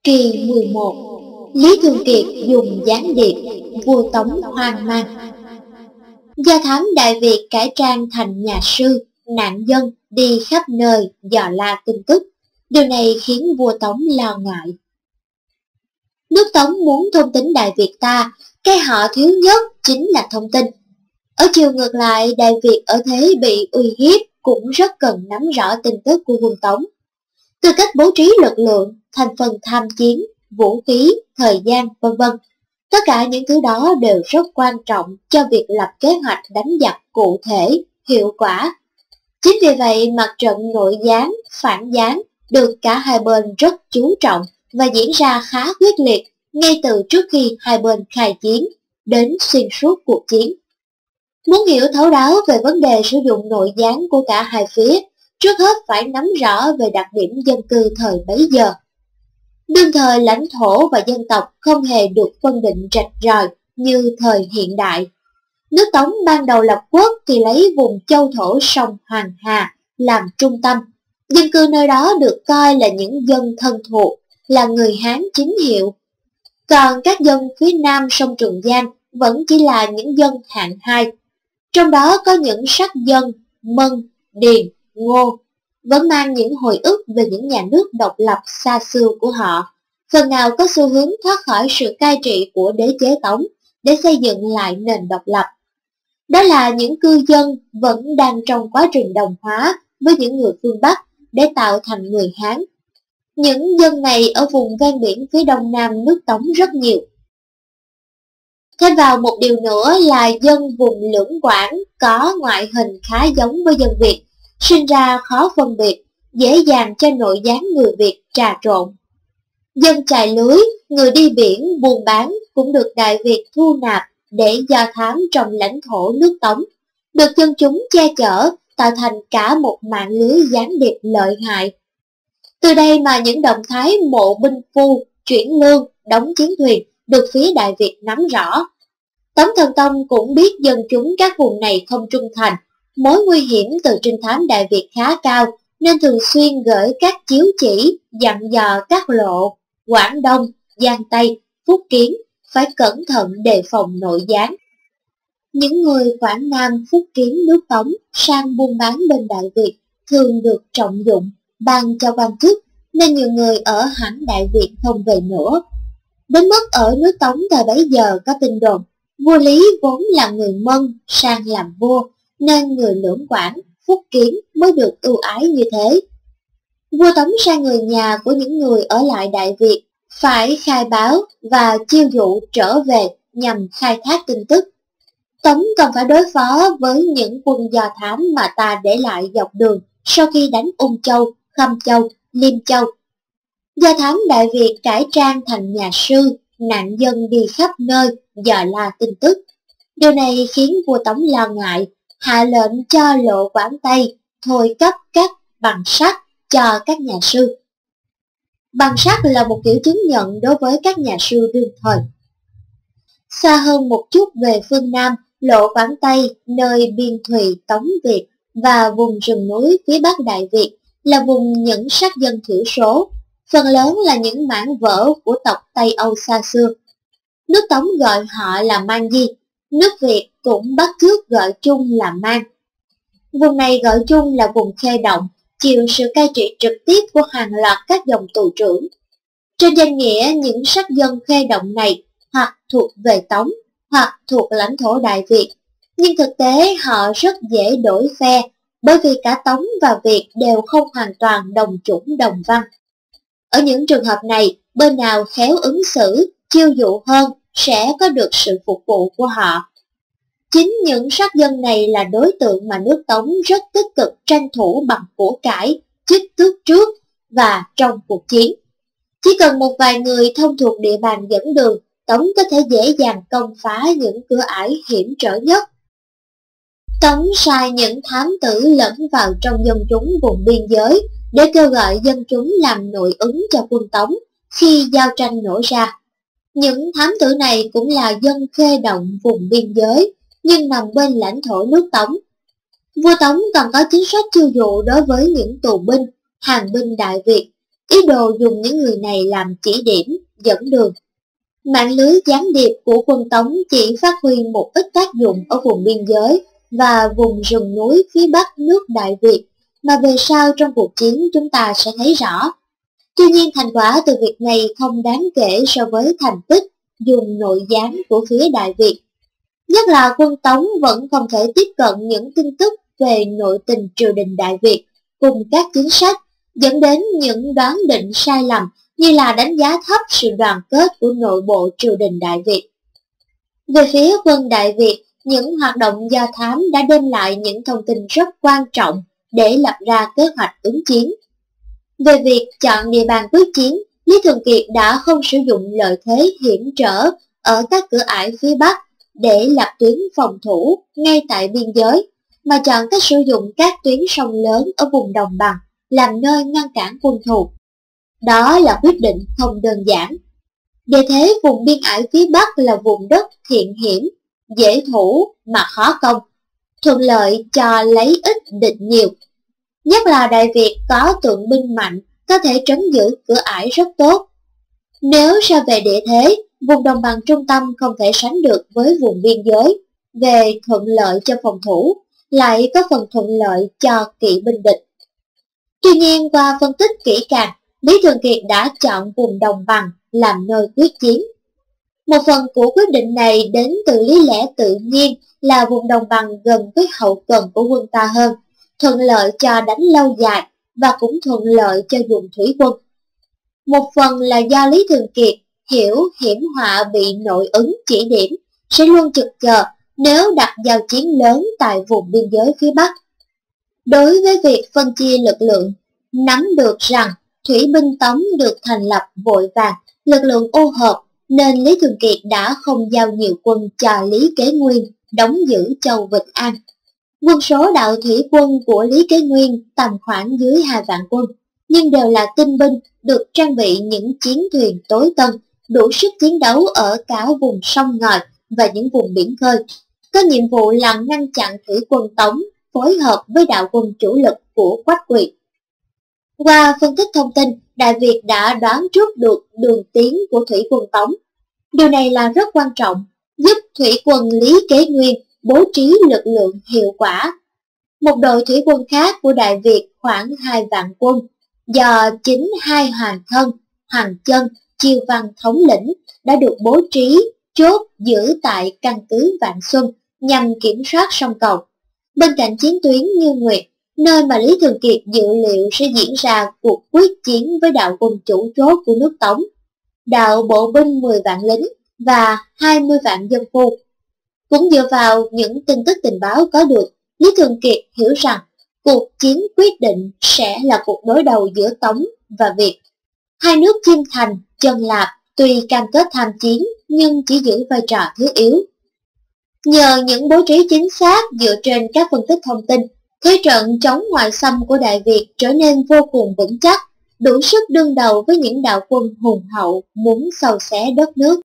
Kỳ 11. Lý Thường Kiệt dùng gián điệp, vua Tống hoang mang. Do thám Đại Việt cải trang thành nhà sư, nạn dân đi khắp nơi dò la tin tức. Điều này khiến vua Tống lo ngại. Nước Tống muốn thôn tính Đại Việt ta, cái họ thiếu nhất chính là thông tin. Ở chiều ngược lại, Đại Việt ở thế bị uy hiếp cũng rất cần nắm rõ tin tức của quân Tống. Từ cách bố trí lực lượng, thành phần tham chiến, vũ khí, thời gian, v.v. Tất cả những thứ đó đều rất quan trọng cho việc lập kế hoạch đánh giặc cụ thể, hiệu quả. Chính vì vậy, mặt trận nội gián, phản gián được cả hai bên rất chú trọng và diễn ra khá quyết liệt ngay từ trước khi hai bên khai chiến, đến xuyên suốt cuộc chiến. Muốn hiểu thấu đáo về vấn đề sử dụng nội gián của cả hai phía, trước hết phải nắm rõ về đặc điểm dân cư thời bấy giờ. Đương thời lãnh thổ và dân tộc không hề được phân định rạch ròi như thời hiện đại. Nước Tống ban đầu lập quốc thì lấy vùng châu thổ sông Hoàng Hà làm trung tâm. Dân cư nơi đó được coi là những dân thân thuộc, là người Hán chính hiệu. Còn các dân phía nam sông Trường Giang vẫn chỉ là những dân hạng hai. Trong đó có những sắc dân Mân, Điền, Ngô, vẫn mang những hồi ức về những nhà nước độc lập xa xưa của họ, phần nào có xu hướng thoát khỏi sự cai trị của đế chế Tống để xây dựng lại nền độc lập. Đó là những cư dân vẫn đang trong quá trình đồng hóa với những người phương Bắc để tạo thành người Hán. Những dân này ở vùng ven biển phía đông nam nước Tống rất nhiều. Thêm vào một điều nữa là dân vùng Lưỡng Quảng có ngoại hình khá giống với dân Việt, sinh ra khó phân biệt, dễ dàng cho nội gián người Việt trà trộn. Dân chài lưới, người đi biển buôn bán cũng được Đại Việt thu nạp để do thám trong lãnh thổ nước Tống, được dân chúng che chở, tạo thành cả một mạng lưới gián điệp lợi hại. Từ đây mà những động thái mộ binh phu, chuyển lương, đóng chiến thuyền được phía Đại Việt nắm rõ. Tống Thần Tông cũng biết dân chúng các vùng này không trung thành, mối nguy hiểm từ trinh thám Đại Việt khá cao, nên thường xuyên gửi các chiếu chỉ dặn dò các lộ Quảng Đông, Giang Tây, Phúc Kiến phải cẩn thận đề phòng nội gián. Những người Quảng Nam, Phúc Kiến nước Tống sang buôn bán bên Đại Việt thường được trọng dụng, ban cho quan chức, nên nhiều người ở hẳn Đại Việt không về nữa. Đến mức ở nước Tống thời bấy giờ có tin đồn vua Lý vốn là người Mân sang làm vua, nên người Lưỡng Quảng, Phúc Kiến mới được ưu ái như thế. Vua Tống sai người nhà của những người ở lại Đại Việt phải khai báo và chiêu dụ trở về nhằm khai thác tin tức. Tống còn phải đối phó với những quân do thám mà ta để lại dọc đường sau khi đánh Ung Châu, Khâm Châu, Liêm Châu. Do thám Đại Việt cải trang thành nhà sư, nạn dân đi khắp nơi dò la tin tức. Điều này khiến vua Tống lo ngại, hạ lệnh cho lộ Quảng Tây thôi cấp các bằng sắt cho các nhà sư. Bằng sắt là một kiểu chứng nhận đối với các nhà sư đương thời. Xa hơn một chút về phương Nam, lộ Quảng Tây, nơi biên thùy Tống Việt và vùng rừng núi phía Bắc Đại Việt là vùng những sắc dân thiểu số, phần lớn là những mảng vỡ của tộc Tây Âu xa xưa. Nước Tống gọi họ là Mang Di, nước Việt cũng bắt chước gọi chung là Mang. Vùng này gọi chung là vùng Khê Động, chịu sự cai trị trực tiếp của hàng loạt các dòng tù trưởng. Trên danh nghĩa, những sắc dân Khê Động này hoặc thuộc về Tống, hoặc thuộc lãnh thổ Đại Việt, nhưng thực tế họ rất dễ đổi phe, bởi vì cả Tống và Việt đều không hoàn toàn đồng chủng đồng văn. Ở những trường hợp này, bên nào khéo ứng xử, chiêu dụ hơn sẽ có được sự phục vụ của họ. Chính những sắc dân này là đối tượng mà nước Tống rất tích cực tranh thủ bằng của cải, chức tước trước và trong cuộc chiến. Chỉ cần một vài người thông thuộc địa bàn dẫn đường, Tống có thể dễ dàng công phá những cửa ải hiểm trở nhất. Tống sai những thám tử lẫn vào trong dân chúng vùng biên giới để kêu gọi dân chúng làm nội ứng cho quân Tống khi giao tranh nổ ra. Những thám tử này cũng là dân Khê Động vùng biên giới, nhưng nằm bên lãnh thổ nước Tống. Vua Tống còn có chính sách chiêu dụ đối với những tù binh, hàng binh Đại Việt, ý đồ dùng những người này làm chỉ điểm, dẫn đường. Mạng lưới gián điệp của quân Tống chỉ phát huy một ít tác dụng ở vùng biên giới và vùng rừng núi phía bắc nước Đại Việt, mà về sau trong cuộc chiến chúng ta sẽ thấy rõ. Tuy nhiên thành quả từ việc này không đáng kể so với thành tích dùng nội gián của phía Đại Việt. Nhất là quân Tống vẫn không thể tiếp cận những tin tức về nội tình triều đình Đại Việt cùng các chính sách, dẫn đến những đoán định sai lầm như là đánh giá thấp sự đoàn kết của nội bộ triều đình Đại Việt. Về phía quân Đại Việt, những hoạt động do thám đã đem lại những thông tin rất quan trọng để lập ra kế hoạch ứng chiến. Về việc chọn địa bàn quyết chiến, Lý Thường Kiệt đã không sử dụng lợi thế hiểm trở ở các cửa ải phía Bắc để lập tuyến phòng thủ ngay tại biên giới, mà chọn cách sử dụng các tuyến sông lớn ở vùng đồng bằng làm nơi ngăn cản quân thù. Đó là quyết định không đơn giản. Địa thế vùng biên ải phía Bắc là vùng đất thiện hiểm, dễ thủ mà khó công, thuận lợi cho lấy ít địch nhiều. Nhất là Đại Việt có tượng binh mạnh, có thể trấn giữ cửa ải rất tốt. Nếu so về địa thế, vùng đồng bằng trung tâm không thể sánh được với vùng biên giới, về thuận lợi cho phòng thủ, lại có phần thuận lợi cho kỵ binh địch. Tuy nhiên qua phân tích kỹ càng, Lý Thường Kiệt đã chọn vùng đồng bằng làm nơi quyết chiến. Một phần của quyết định này đến từ lý lẽ tự nhiên là vùng đồng bằng gần với hậu cần của quân ta hơn, thuận lợi cho đánh lâu dài và cũng thuận lợi cho dùng thủy quân. Một phần là do Lý Thường Kiệt hiểu hiểm họa bị nội ứng chỉ điểm sẽ luôn trực chờ nếu đặt giao chiến lớn tại vùng biên giới phía Bắc. Đối với việc phân chia lực lượng, nắm được rằng thủy binh Tống được thành lập vội vàng, lực lượng ô hợp, nên Lý Thường Kiệt đã không giao nhiều quân cho Lý Kế Nguyên đóng giữ châu Vịnh An. Quân số đạo thủy quân của Lý Kế Nguyên tầm khoảng dưới 2 vạn quân, nhưng đều là tinh binh được trang bị những chiến thuyền tối tân, đủ sức chiến đấu ở cả vùng sông ngòi và những vùng biển khơi. Có nhiệm vụ là ngăn chặn thủy quân Tống phối hợp với đạo quân chủ lực của Quách Quỳ. Qua phân tích thông tin, Đại Việt đã đoán trước được đường tiến của thủy quân Tống. Điều này là rất quan trọng, giúp thủy quân Lý Kế Nguyên bố trí lực lượng hiệu quả. Một đội thủy quân khác của Đại Việt khoảng 2 vạn quân, do chính hai hoàng thân, Hoàng Chân, Chiêu Văn thống lĩnh, đã được bố trí chốt giữ tại căn cứ Vạn Xuân nhằm kiểm soát sông Cầu. Bên cạnh chiến tuyến Như Nguyệt, nơi mà Lý Thường Kiệt dự liệu sẽ diễn ra cuộc quyết chiến với đạo quân chủ chốt của nước Tống, đạo bộ binh 10 vạn lính và 20 vạn dân phu. Cũng dựa vào những tin tức tình báo có được, Lý Thường Kiệt hiểu rằng cuộc chiến quyết định sẽ là cuộc đối đầu giữa Tống và Việt. Hai nước Chiêm Thành, Chân Lạp tuy cam kết tham chiến nhưng chỉ giữ vai trò thứ yếu. Nhờ những bố trí chính xác dựa trên các phân tích thông tin, thế trận chống ngoại xâm của Đại Việt trở nên vô cùng vững chắc, đủ sức đương đầu với những đạo quân hùng hậu muốn xâu xé đất nước.